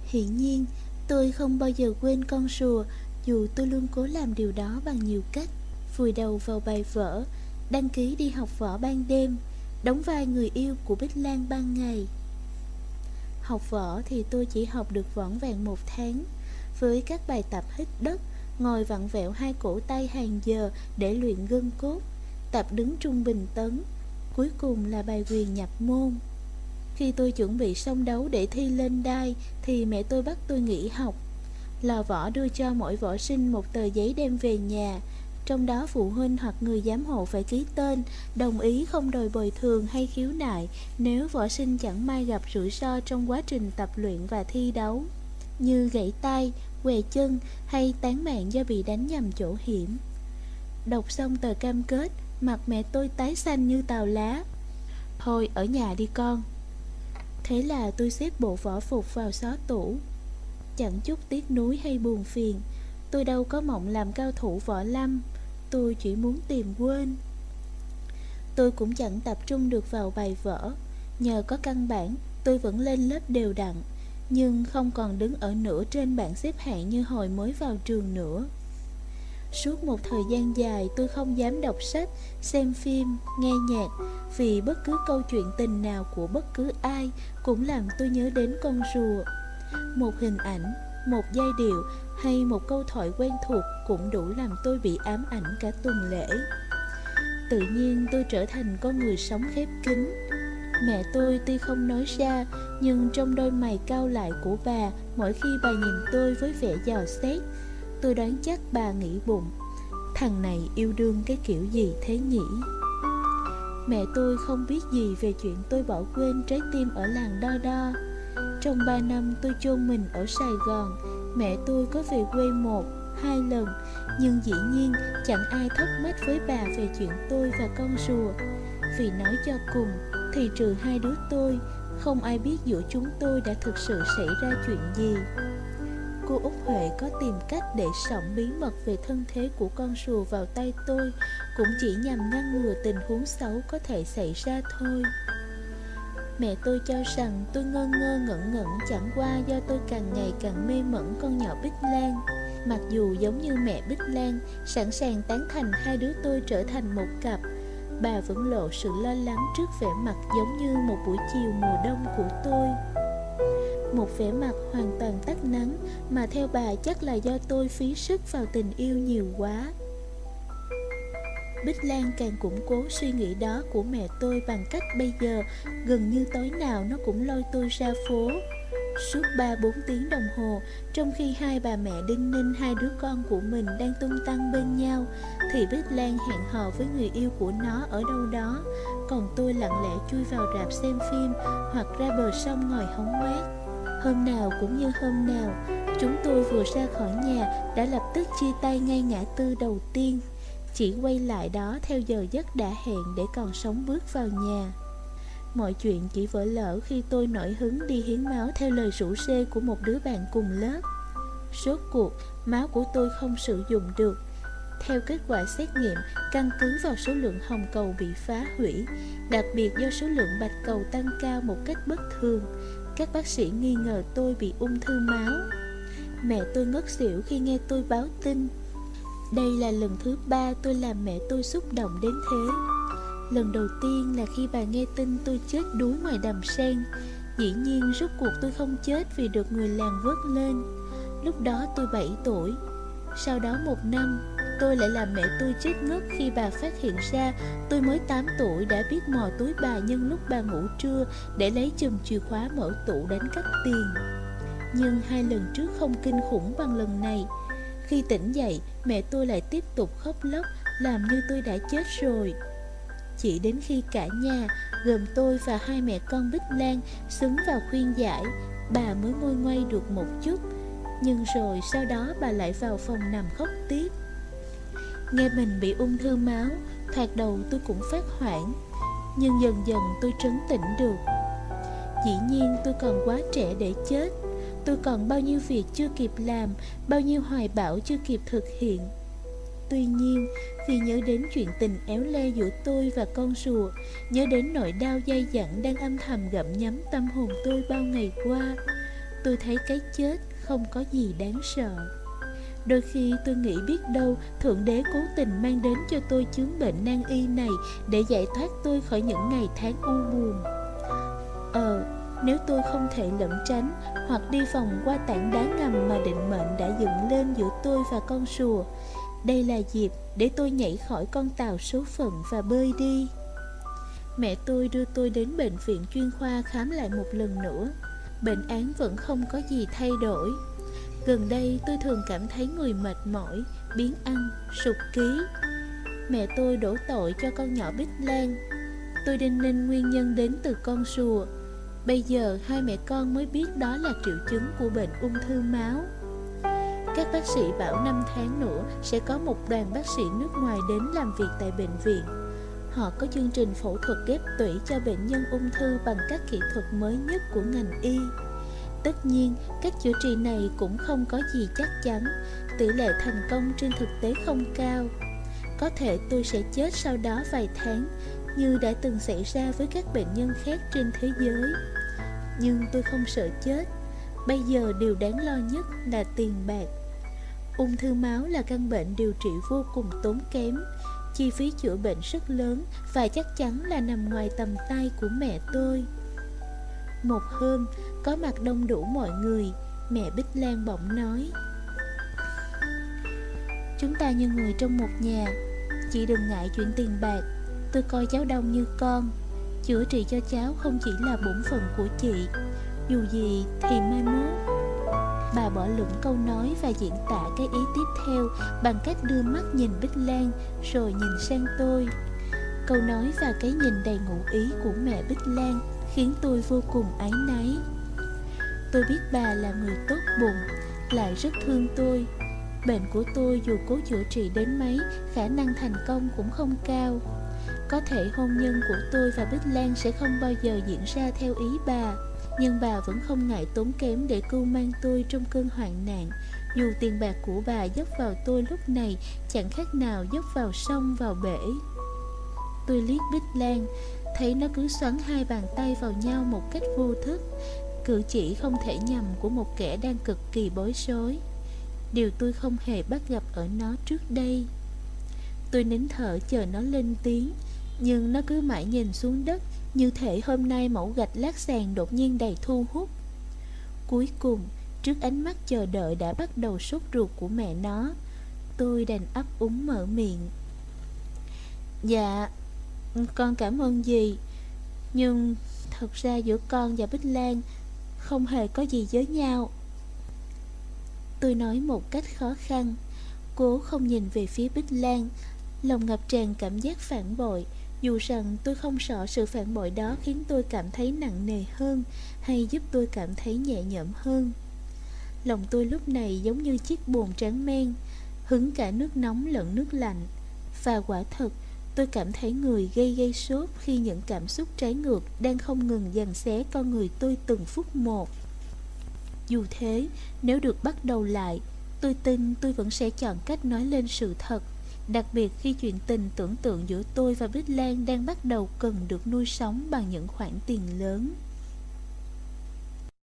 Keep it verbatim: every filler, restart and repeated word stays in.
Hiển nhiên, tôi không bao giờ quên con rùa, dù tôi luôn cố làm điều đó bằng nhiều cách. Vùi đầu vào bài vở, đăng ký đi học võ ban đêm, đóng vai người yêu của Bích Lan ban ngày. Học võ thì tôi chỉ học được vỏn vẹn một tháng, với các bài tập hít đất, ngồi vặn vẹo hai cổ tay hàng giờ để luyện gân cốt, tập đứng trung bình tấn, cuối cùng là bài quyền nhập môn. Khi tôi chuẩn bị xong đấu để thi lên đai thì mẹ tôi bắt tôi nghỉ học. Lò võ đưa cho mỗi võ sinh một tờ giấy đem về nhà, trong đó phụ huynh hoặc người giám hộ phải ký tên, đồng ý không đòi bồi thường hay khiếu nại nếu võ sinh chẳng may gặp rủi ro trong quá trình tập luyện và thi đấu, như gãy tay, què chân hay tán mạng do bị đánh nhầm chỗ hiểm. Đọc xong tờ cam kết, mặt mẹ tôi tái xanh như tàu lá. Thôi ở nhà đi con. Thế là tôi xếp bộ võ phục vào xó tủ. Chẳng chút tiếc nuối hay buồn phiền, tôi đâu có mộng làm cao thủ võ lâm, tôi chỉ muốn tìm quên. Tôi cũng chẳng tập trung được vào bài vở. Nhờ có căn bản, tôi vẫn lên lớp đều đặn, nhưng không còn đứng ở nửa trên bảng xếp hạng như hồi mới vào trường nữa. Suốt một thời gian dài tôi không dám đọc sách, xem phim, nghe nhạc, vì bất cứ câu chuyện tình nào của bất cứ ai cũng làm tôi nhớ đến con rùa. Một hình ảnh, một giai điệu hay một câu thoại quen thuộc cũng đủ làm tôi bị ám ảnh cả tuần lễ. Tự nhiên tôi trở thành con người sống khép kín. Mẹ tôi tuy không nói ra, nhưng trong đôi mày cau lại của bà mỗi khi bà nhìn tôi với vẻ dò xét, tôi đoán chắc bà nghĩ bụng, thằng này yêu đương cái kiểu gì thế nhỉ? Mẹ tôi không biết gì về chuyện tôi bỏ quên trái tim ở làng Đo Đo. Trong ba năm tôi chôn mình ở Sài Gòn, mẹ tôi có về quê một, hai lần, nhưng dĩ nhiên chẳng ai thắc mắc với bà về chuyện tôi và con rùa. Vì nói cho cùng, thì trừ hai đứa tôi, không ai biết giữa chúng tôi đã thực sự xảy ra chuyện gì. Cô Út Huệ có tìm cách để sổng bí mật về thân thế của con rùa vào tay tôi, cũng chỉ nhằm ngăn ngừa tình huống xấu có thể xảy ra thôi. Mẹ tôi cho rằng tôi ngơ ngơ ngẩn ngẩn chẳng qua do tôi càng ngày càng mê mẩn con nhỏ Bích Lan. Mặc dù giống như mẹ Bích Lan, sẵn sàng tán thành hai đứa tôi trở thành một cặp, bà vẫn lộ sự lo lắng trước vẻ mặt giống như một buổi chiều mùa đông của tôi. Một vẻ mặt hoàn toàn tắt nắng mà theo bà chắc là do tôi phí sức vào tình yêu nhiều quá. Bích Lan càng củng cố suy nghĩ đó của mẹ tôi bằng cách bây giờ gần như tối nào nó cũng lôi tôi ra phố. Suốt ba bốn tiếng đồng hồ, trong khi hai bà mẹ đinh ninh hai đứa con của mình đang tung tăng bên nhau, thì Bích Lan hẹn hò với người yêu của nó ở đâu đó, còn tôi lặng lẽ chui vào rạp xem phim hoặc ra bờ sông ngồi hóng mát. Hôm nào cũng như hôm nào, chúng tôi vừa ra khỏi nhà đã lập tức chia tay ngay ngã tư đầu tiên, chỉ quay lại đó theo giờ giấc đã hẹn để còn sống bước vào nhà. Mọi chuyện chỉ vỡ lở khi tôi nổi hứng đi hiến máu theo lời rủ rê của một đứa bạn cùng lớp. Rốt cuộc, máu của tôi không sử dụng được. Theo kết quả xét nghiệm, căn cứ vào số lượng hồng cầu bị phá hủy, đặc biệt do số lượng bạch cầu tăng cao một cách bất thường, các bác sĩ nghi ngờ tôi bị ung thư máu. Mẹ tôi ngất xỉu khi nghe tôi báo tin. Đây là lần thứ ba tôi làm mẹ tôi xúc động đến thế. Lần đầu tiên là khi bà nghe tin tôi chết đuối ngoài đầm sen. Dĩ nhiên rốt cuộc tôi không chết vì được người làng vớt lên. Lúc đó tôi bảy tuổi. Sau đó một năm, tôi lại làm mẹ tôi chết ngất khi bà phát hiện ra tôi mới tám tuổi đã biết mò túi bà nhân lúc bà ngủ trưa để lấy chùm chìa khóa mở tủ đánh cắp tiền. Nhưng hai lần trước không kinh khủng bằng lần này. Khi tỉnh dậy, mẹ tôi lại tiếp tục khóc lóc, làm như tôi đã chết rồi. Chỉ đến khi cả nhà, gồm tôi và hai mẹ con Bích Lan, xúm vào khuyên giải, bà mới nguôi ngoai được một chút. Nhưng rồi sau đó bà lại vào phòng nằm khóc tiếp. Nghe mình bị ung thư máu, thoạt đầu tôi cũng phát hoảng, nhưng dần dần tôi trấn tĩnh được. Dĩ nhiên tôi còn quá trẻ để chết. Tôi còn bao nhiêu việc chưa kịp làm, bao nhiêu hoài bão chưa kịp thực hiện. Tuy nhiên, vì nhớ đến chuyện tình éo le giữa tôi và con rùa, nhớ đến nỗi đau dai dẳng đang âm thầm gặm nhấm tâm hồn tôi bao ngày qua, tôi thấy cái chết không có gì đáng sợ. Đôi khi tôi nghĩ biết đâu Thượng Đế cố tình mang đến cho tôi chứng bệnh nan y này để giải thoát tôi khỏi những ngày tháng u buồn. Ờ, nếu tôi không thể lẩn tránh hoặc đi vòng qua tảng đá ngầm mà định mệnh đã dựng lên giữa tôi và con rùa, đây là dịp để tôi nhảy khỏi con tàu số phận và bơi đi. Mẹ tôi đưa tôi đến bệnh viện chuyên khoa khám lại một lần nữa. Bệnh án vẫn không có gì thay đổi. Gần đây tôi thường cảm thấy người mệt mỏi, biếng ăn, sụt ký. Mẹ tôi đổ tội cho con nhỏ Bích Lan. Tôi đinh ninh nguyên nhân đến từ con rùa. Bây giờ hai mẹ con mới biết đó là triệu chứng của bệnh ung thư máu. Các bác sĩ bảo năm tháng nữa sẽ có một đoàn bác sĩ nước ngoài đến làm việc tại bệnh viện. Họ có chương trình phẫu thuật ghép tủy cho bệnh nhân ung thư bằng các kỹ thuật mới nhất của ngành y. Tất nhiên, cách chữa trị này cũng không có gì chắc chắn, tỷ lệ thành công trên thực tế không cao. Có thể tôi sẽ chết sau đó vài tháng, như đã từng xảy ra với các bệnh nhân khác trên thế giới. Nhưng tôi không sợ chết. Bây giờ điều đáng lo nhất là tiền bạc. Ung thư máu là căn bệnh điều trị vô cùng tốn kém. Chi phí chữa bệnh rất lớn và chắc chắn là nằm ngoài tầm tay của mẹ tôi. Một hôm, có mặt đông đủ mọi người, mẹ Bích Lan bỗng nói: "Chúng ta như người trong một nhà. Chị đừng ngại chuyện tiền bạc. Tôi coi cháu Đông như con. Chữa trị cho cháu không chỉ là bổn phận của chị. Dù gì thì mai mốt." Bà bỏ lửng câu nói và diễn tả cái ý tiếp theo bằng cách đưa mắt nhìn Bích Lan rồi nhìn sang tôi. Câu nói và cái nhìn đầy ngụ ý của mẹ Bích Lan khiến tôi vô cùng áy náy. Tôi biết bà là người tốt bụng, lại rất thương tôi. Bệnh của tôi dù cố chữa trị đến mấy, khả năng thành công cũng không cao. Có thể hôn nhân của tôi và Bích Lan sẽ không bao giờ diễn ra theo ý bà, nhưng bà vẫn không ngại tốn kém để cưu mang tôi trong cơn hoạn nạn. Dù tiền bạc của bà dốc vào tôi lúc này chẳng khác nào dốc vào sông vào bể. Tôi liếc Bích Lan, thấy nó cứ xoắn hai bàn tay vào nhau một cách vô thức, cử chỉ không thể nhầm của một kẻ đang cực kỳ bối rối. Điều tôi không hề bắt gặp ở nó trước đây. Tôi nín thở chờ nó lên tiếng, nhưng nó cứ mãi nhìn xuống đất, như thể hôm nay mẫu gạch lát sàn đột nhiên đầy thu hút. Cuối cùng, trước ánh mắt chờ đợi đã bắt đầu sốt ruột của mẹ nó, tôi đành ấp úng mở miệng: "Dạ, con cảm ơn dì. Nhưng thật ra giữa con và Bích Lan không hề có gì với nhau." Tôi nói một cách khó khăn, cố không nhìn về phía Bích Lan, lòng ngập tràn cảm giác phản bội. Dù rằng tôi không sợ sự phản bội đó khiến tôi cảm thấy nặng nề hơn hay giúp tôi cảm thấy nhẹ nhõm hơn. Lòng tôi lúc này giống như chiếc bồn tráng men, hứng cả nước nóng lẫn nước lạnh. Và quả thật, tôi cảm thấy người gây gây sốt khi những cảm xúc trái ngược đang không ngừng giằng xé con người tôi từng phút một. Dù thế, nếu được bắt đầu lại, tôi tin tôi vẫn sẽ chọn cách nói lên sự thật, đặc biệt khi chuyện tình tưởng tượng giữa tôi và Bích Lan đang bắt đầu cần được nuôi sống bằng những khoản tiền lớn.